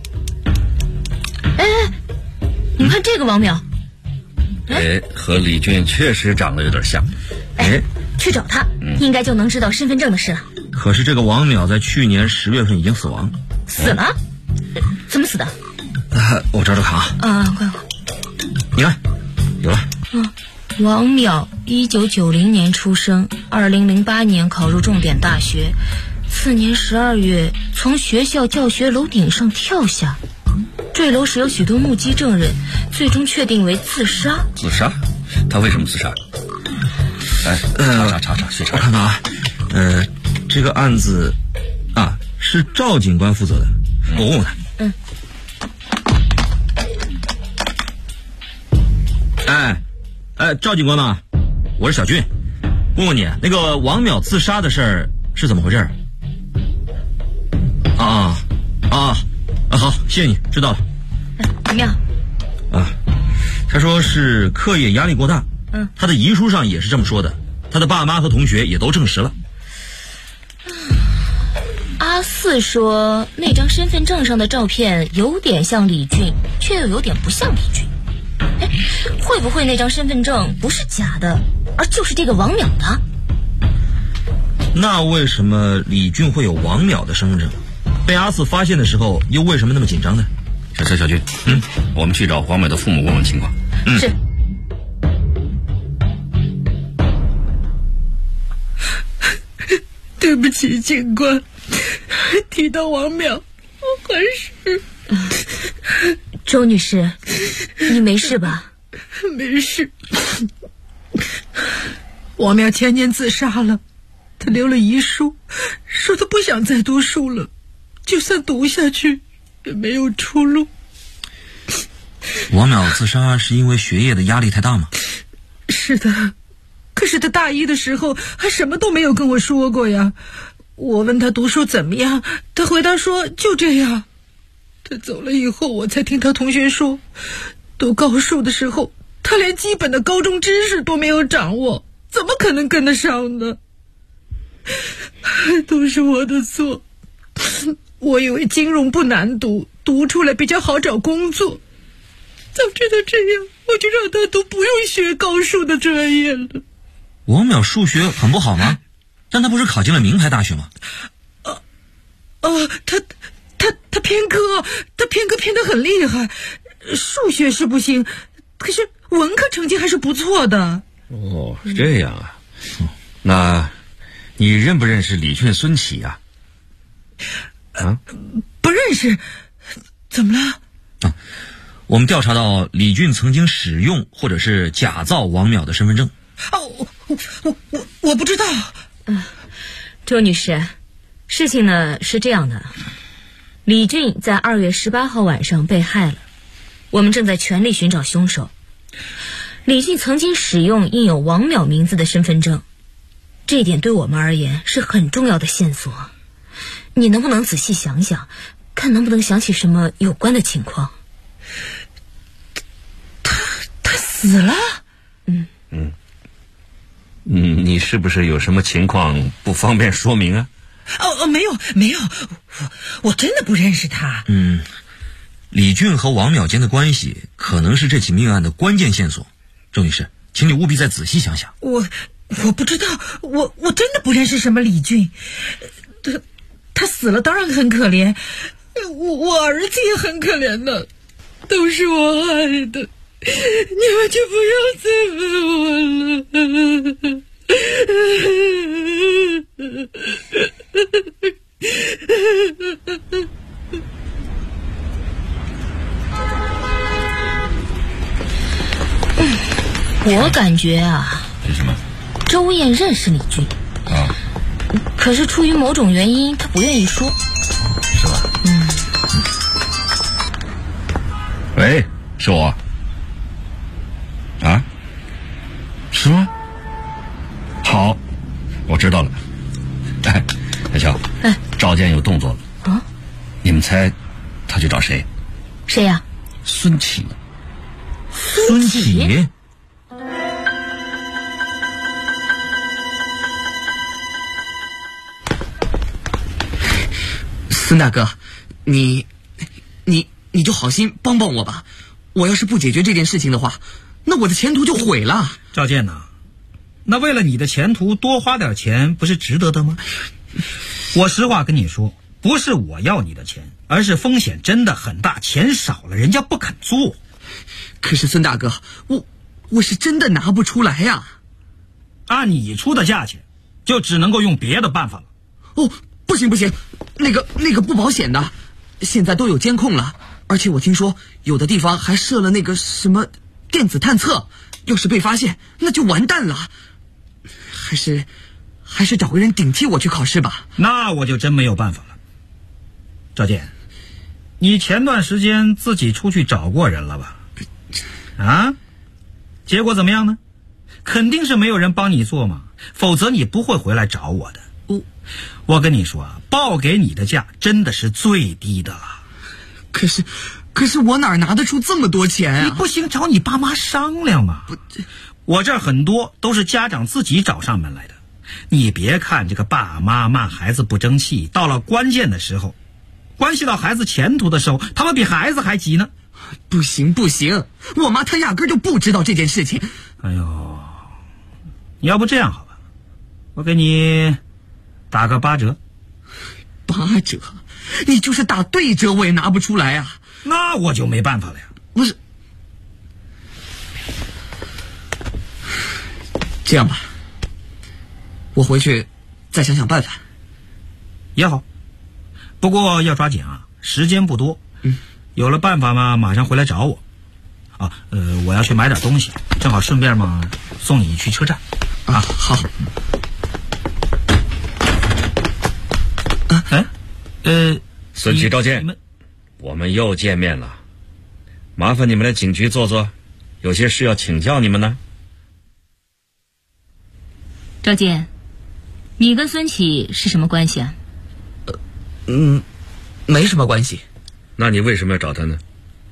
你看这个王淼， 和李俊确实长得有点像。 去找他，应该就能知道身份证的事了。 可是这个王淼在去年10月份已经死亡。 死了？怎么死的？ 我找找看啊。 快， 你看，有了。 王淼1990年出生，2008年考入重点大学，次年12月从学校教学楼顶上跳下，坠楼时有许多目击证人，最终确定为自杀。 自杀？他为什么自杀？查， 我看看啊，这个案子是赵警官负责的，我问问他。赵警官嘛，我是小俊，问问你，那个王淼自杀的事儿是怎么回事？好，谢谢你，知道了。 怎么样？ 他说是课业压力过大，他的遗书上也是这么说的，他的爸妈和同学也都证实了。 阿四说那张身份证上的照片有点像李俊，却又有点不像李俊。会不会那张身份证不是假的，而就是这个王淼的？ 那为什么李俊会有王淼的身份证？被阿四发现的时候又为什么那么紧张呢？ 小俊，我们去找王淼的父母问问情况。 是。 对不起，警官，提到王淼，我还是…… 周女士，你没事吧？ 没事。王淼前年自杀了，他留了遗书，说他不想再读书了，就算读下去也没有出路。 王淼自杀是因为学业的压力太大吗？ 是的，可是他大一的时候还什么都没有跟我说过呀。我问他读书怎么样，他回答说就这样。他走了以后，我才听他同学说，读高数的时候他连基本的高中知识都没有掌握，怎么可能跟得上呢？都是我的错。我以为金融不难读，读出来比较好找工作，早知道这样，我就让他都不用学高数的专业了。 王淼数学很不好吗？但他不是考进了名牌大学吗？ 他偏科，偏得很厉害，数学是不行，可是文科成绩还是不错的。 哦，是这样啊。那你认不认识李俊、孙启呀？ 不认识。怎么了？ 我们调查到李俊曾经使用或者是假造王淼的身份证。 我不知道。 周女士，事情呢是这样的，李俊在2月18号晚上被害了，我们正在全力寻找凶手。李俊曾经使用印有王淼名字的身份证，这一点对我们而言是很重要的线索。你能不能仔细想想，看能不能想起什么有关的情况？ 他死了？ 你是不是有什么情况不方便说明啊？ 没有，我真的不认识他。 李俊和王淼间的关系可能是这起命案的关键线索。周女士，请你务必再仔细想想。 我不知道，我真的不认识什么李俊。他死了当然很可怜，我儿子也很可怜的，都是我害的，你们就不要再问我了。 我感觉啊， 是什么？ 周燕认识李俊可是出于某种原因，他不愿意说。 是吧？喂，是我。是吗？好，我知道了。小乔，赵建有动作了。你们猜他去找谁？ 谁呀？ 孙启。 孙启？ 孙大哥，你就好心帮帮我吧。我要是不解决这件事情的话，那我的前途就毁了。 赵建呐，那为了你的前途多花点钱不是值得的吗？我实话跟你说，不是我要你的钱，而是风险真的很大，钱少了人家不肯做。 可是孙大哥，我是真的拿不出来呀。 按你出的价钱，就只能够用别的办法了。 不行，那个不保险的，现在都有监控了，而且我听说有的地方还设了那个什么电子探测，要是被发现那就完蛋了。还是找个人顶替我去考试吧。 那我就真没有办法了。赵建，你前段时间自己出去找过人了吧？结果怎么样呢？肯定是没有人帮你做嘛，否则你不会回来找我的。我跟你说啊，报给你的价真的是最低的了。 可是我哪拿得出这么多钱啊？ 你不行找你爸妈商量嘛。我这儿很多都是家长自己找上门来的。你别看这个爸妈骂孩子不争气，到了关键的时候，关系到孩子前途的时候，他们比孩子还急呢。 不行，我妈她压根就不知道这件事情。 哎呦，要不这样好吧，我给你打个8折。 8折？你就是打对折我也拿不出来啊。 那我就没办法了呀。 不是，这样吧，我回去再想想办法。 也好，不过要抓紧啊，时间不多。有了办法嘛，马上回来找我。我要去买点东西，正好顺便嘛送你去车站。 好。 孙启、赵建，我们又见面了。 麻烦你们来警局坐坐，有些事要请教你们呢。 赵健，你跟孙启是什么关系啊？ 没什么关系。 那你为什么要找他呢？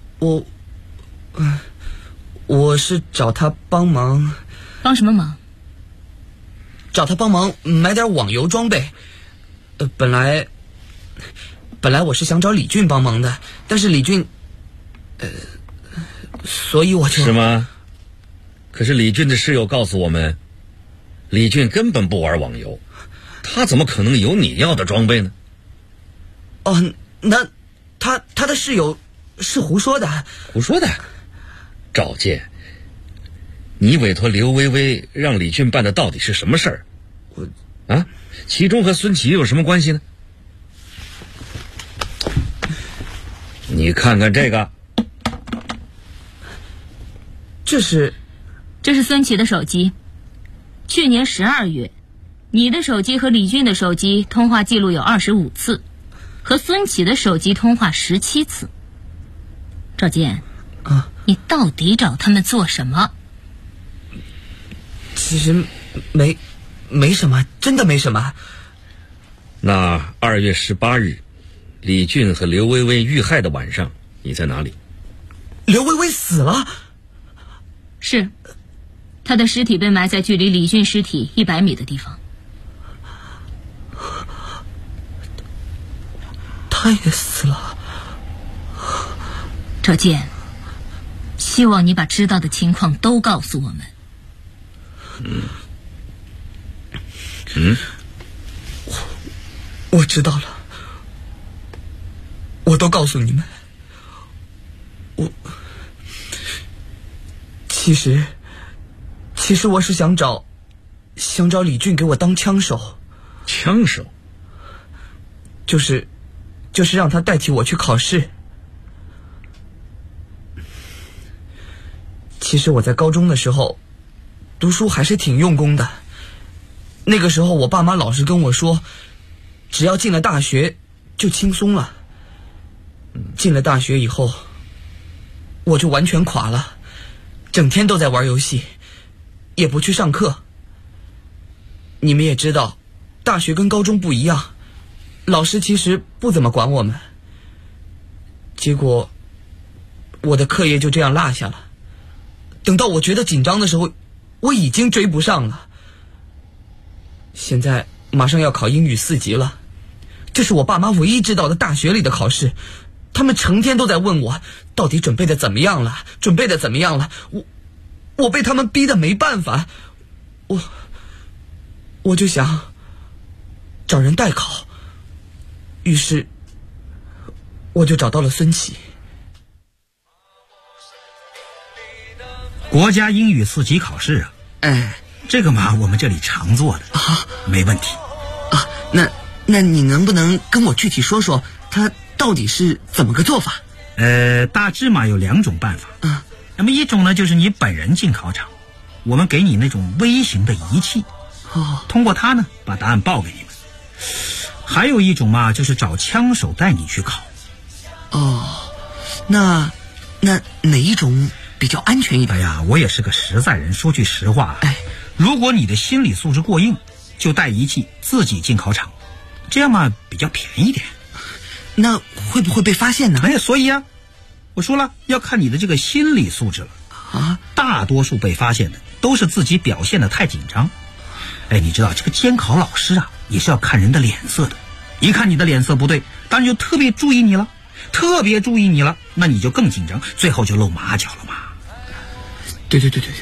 我是找他帮忙。 帮什么忙？ 找他帮忙买点网游装备。本来我是想找李俊帮忙的，但是李俊，所以我就。 是吗？可是李俊的室友告诉我们，李俊根本不玩网游，他怎么可能有你要的装备呢？ 哦，那他的室友是胡说的。 胡说的？赵健，你委托刘薇薇让李俊办的到底是什么事儿？其中和孙启有什么关系呢？你看看这个， 这是孙启的手机。去年12月，你的手机和李俊的手机通话记录有25次，和孙启的手机通话17次。赵健，你到底找他们做什么？ 其实没什么，真的没什么。 那2月18日，李俊和刘薇薇遇害的晚上，你在哪里？ 刘薇薇死了？ 是，她的尸体被埋在距离李俊尸体100米的地方。 他也死了。 赵健，希望你把知道的情况都告诉我们。 我知道了，我都告诉你们。其实我是想找李俊给我当枪手。 枪手？ 就是让他代替我去考试。其实我在高中的时候读书还是挺用功的，那个时候我爸妈老是跟我说，只要进了大学就轻松了。进了大学以后我就完全垮了，整天都在玩游戏，也不去上课。你们也知道，大学跟高中不一样，老师其实不怎么管我们。结果我的课业就这样落下了，等到我觉得紧张的时候，我已经追不上了。现在马上要考英语4级了，这是我爸妈唯一知道的大学里的考试，他们成天都在问我到底准备的怎么样了。我被他们逼得没办法，我就想找人代考，于是我就找到了孙启。 国家英语4级考试啊，这个嘛，我们这里常做的没问题啊。那你能不能跟我具体说说，它到底是怎么个做法？ 大致嘛有2种办法。那么一种呢，就是你本人进考场，我们给你那种微型的仪器，通过它呢把答案报给你们。还有一种嘛，就是找枪手带你去考。 那哪一种比较安全一点？ 哎呀，我也是个实在人，说句实话，如果你的心理素质过硬，就带仪器自己进考场，这样嘛比较便宜点。 那会不会被发现呢？ 所以啊，我说了，要看你的这个心理素质了。大多数被发现的都是自己表现得太紧张。你知道这个监考老师啊，也是要看人的脸色的。一看你的脸色不对，当然就特别注意你了，那你就更紧张，最后就露马脚了嘛。 对，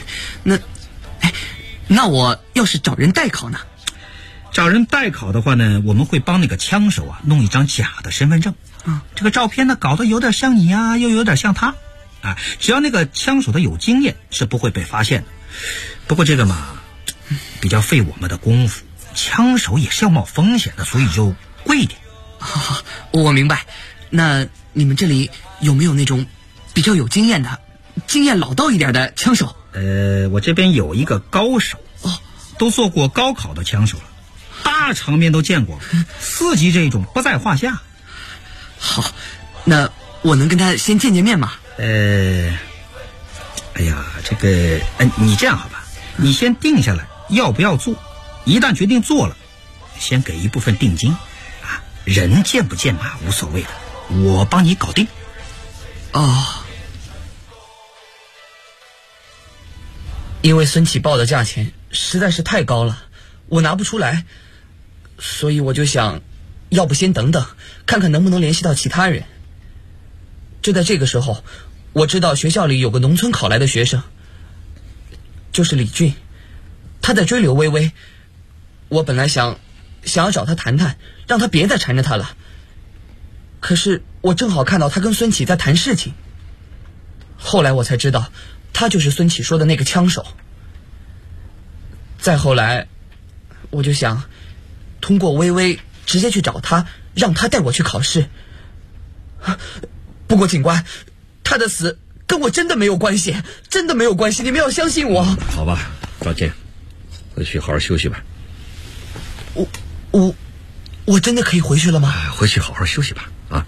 那我要是找人代考呢？ 找人代考的话呢，我们会帮那个枪手啊弄一张假的身份证。这个照片呢搞得有点像你啊，又有点像他只要那个枪手的有经验，是不会被发现的。不过这个嘛比较费我们的功夫，枪手也是要冒风险的，所以就贵一点。 我明白。那你们这里有没有那种比较有经验的、经验老道一点的枪手？ 我这边有一个高手，都做过高考的枪手了，大场面都见过，4级这种不在话下。 好，那我能跟他先见面吗？ 哎呀，这个，你这样好吧？你先定下来要不要做，一旦决定做了，先给一部分定金，啊，人见不见嘛无所谓的，我帮你搞定。 因为孙启报的价钱实在是太高了，我拿不出来，所以我就想，要不先等等，看看能不能联系到其他人。就在这个时候，我知道学校里有个农村考来的学生，就是李俊，他在追刘薇薇。我本来想要找他谈谈，让他别再缠着他了。可是我正好看到他跟孙启在谈事情，后来我才知道，他就是孙启说的那个枪手。再后来，我就想通过薇薇直接去找他，让他带我去考试。不过警官，他的死跟我真的没有关系，真的没有关系，你们要相信我。 好吧，赵健，回去好好休息吧。 我真的可以回去了吗？ 回去好好休息吧。啊，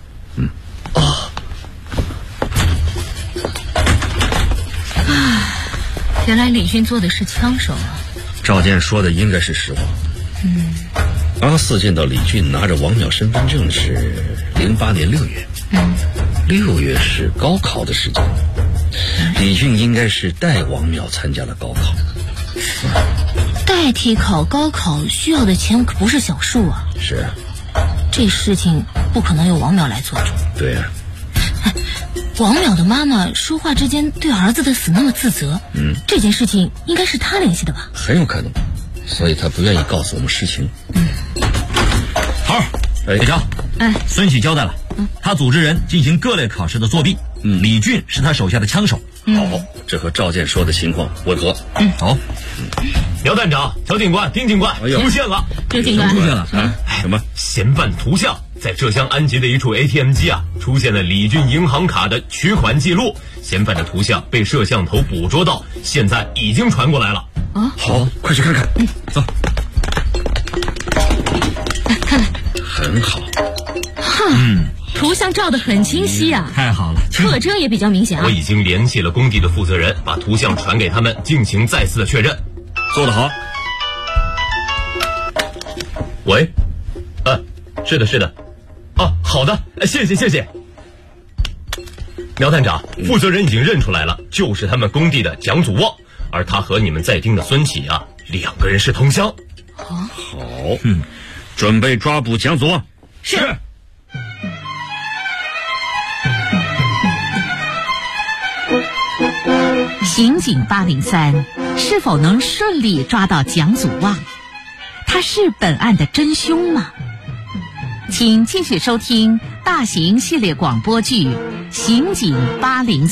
原来李俊做的是枪手啊。 赵健说的应该是实话。阿四见到李俊拿着王淼身份证是08年6月。6月是高考的时间，李俊应该是代王淼参加了高考。 代替考高考需要的钱可不是小数啊。 是啊， 这事情不可能由王淼来做主。 对啊。 王淼的妈妈说话之间对儿子的死那么自责，这件事情应该是他联系的吧？ 很有可能，所以他不愿意告诉我们实情。 头儿，铁锹，孙启交代了，他组织人进行各类考试的作弊，李俊是他手下的枪手。 好，这和赵健说的情况吻合。 好。苗站长、乔警官、丁警官出现了。 丁警官出现了。 什么？ 嫌犯图像在浙江安吉的一处 ATM 机出现了李俊银行卡的取款记录，嫌犯的图像被摄像头捕捉到，现在已经传过来了。 好，快去看看。 走。 来看看。 很好。 图像照得很清晰啊！ 太好了， 特征也比较明显啊！ 我已经联系了工地的负责人，把图像传给他们进行再次的确认。 做得好。 喂，是的。好的，谢谢。苗探长，负责人已经认出来了，就是他们工地的蒋祖旺，而他和你们在盯的孙启两个人是同乡。 好，准备抓捕蒋祖旺。 是。 刑警803是否能顺利抓到蒋祖旺？他是本案的真凶吗？请继续收听大型系列广播剧《刑警803》。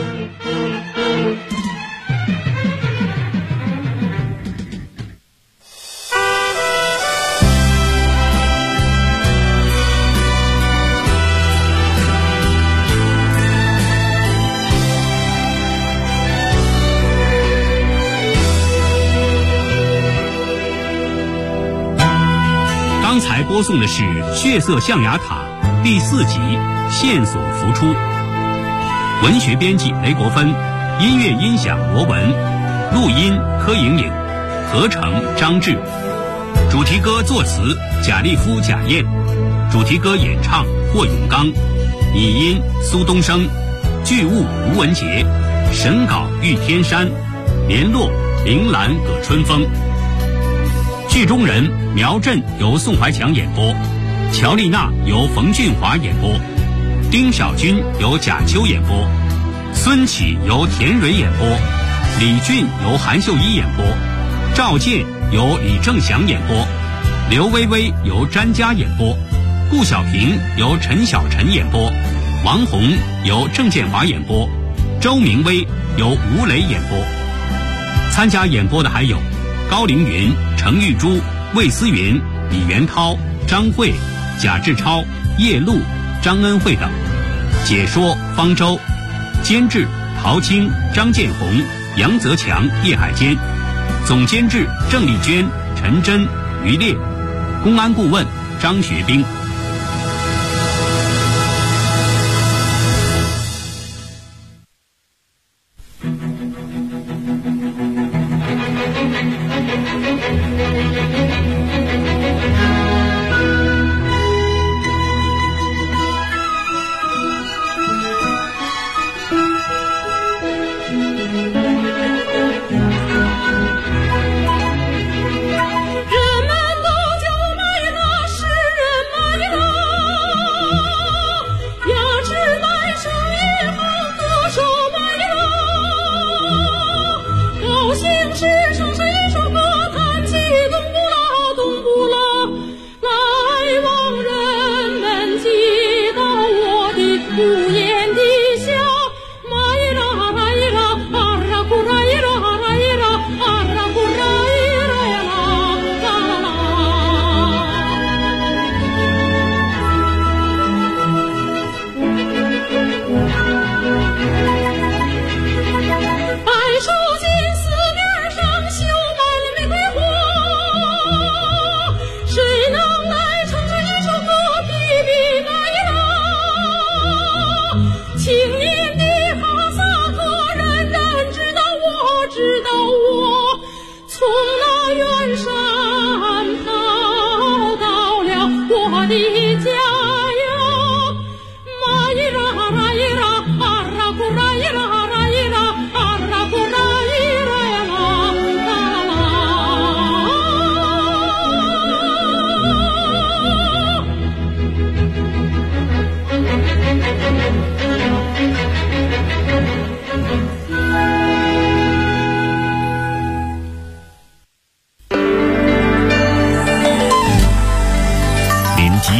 刚才播送的是《血色象牙塔》第4集《线索浮出》，文学编辑雷国芬，音乐音响罗文，录音柯莹莹，合成张志，主题歌作词贾立夫、贾燕，主题歌演唱霍永刚，拟音苏东升，剧务吴文杰，审稿玉天山，联络铃兰葛春风。剧中人苗震由宋怀强演播，乔丽娜由冯俊华演播，丁小军由贾秋演播，孙启由田蕊演播，李俊由韩秀一演播，赵健由李正祥演播，刘薇薇由詹佳演播，顾小平由陈小晨演播，王红由郑建华演播，周明威由吴磊演播。参加演播的还有高凌云、程玉珠、魏思云、李元涛、张慧、贾志超、叶璐、张恩惠等。解说方舟，监制陶青、张建红、杨泽强、叶海坚，总监制郑丽娟、陈真、于烈，公安顾问张学兵。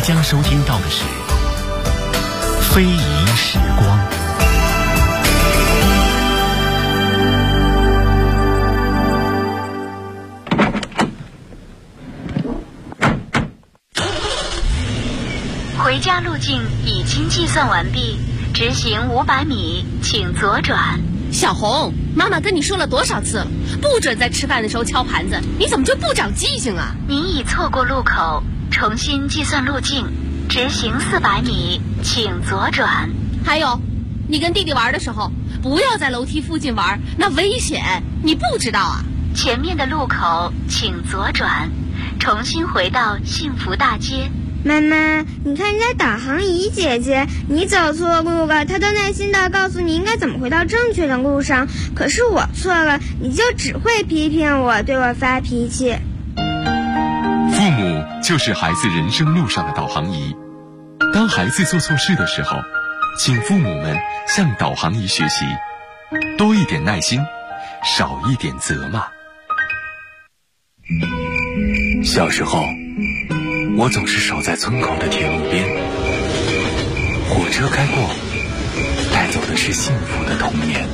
将收听到的是非遗时光。 回家路径已经计算完毕，直行500米，请左转。 小红，妈妈跟你说了多少次了，不准在吃饭的时候敲盘子，你怎么就不长记性啊？ 您已错过路口，重新计算路径，直行400米，请左转。 还有，你跟弟弟玩的时候，不要在楼梯附近玩，那危险，你不知道啊？ 前面的路口请左转，重新回到幸福大街。 妈妈，你看人家导航仪姐姐，你走错路了，她都耐心地告诉你应该怎么回到正确的路上。可是我错了，你就只会批评我，对我发脾气。 父母就是孩子人生路上的导航仪。当孩子做错事的时候，请父母们向导航仪学习，多一点耐心，少一点责骂。 小时候，我总是守在村口的铁路边，火车开过，带走的是幸福的童年。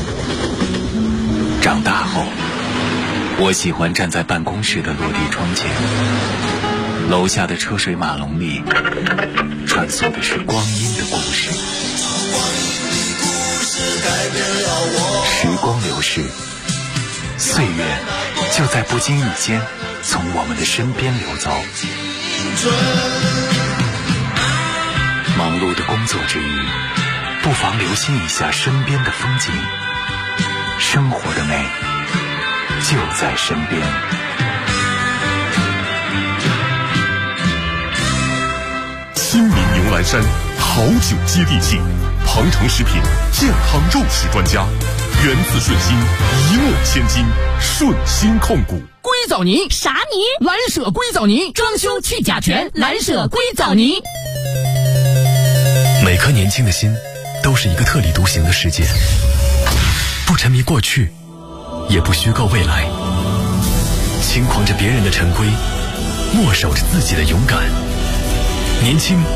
长大后，我喜欢站在办公室的落地窗前，楼下的车水马龙里穿梭的是光阴的故事。时光流逝，岁月就在不经意间从我们的身边流走。忙碌的工作之余，不妨留心一下身边的风景，生活的美就在身边。 新民牛栏山好酒接地气，鹏程食品健康肉食专家，源自顺心，一诺千金，顺心控股。 硅藻泥啥泥？蓝舍硅藻泥，装修去甲醛，蓝舍硅藻泥。 每颗年轻的心都是一个特立独行的世界，不沉迷过去，也不虚构未来，轻狂着别人的陈规，默守着自己的勇敢。年轻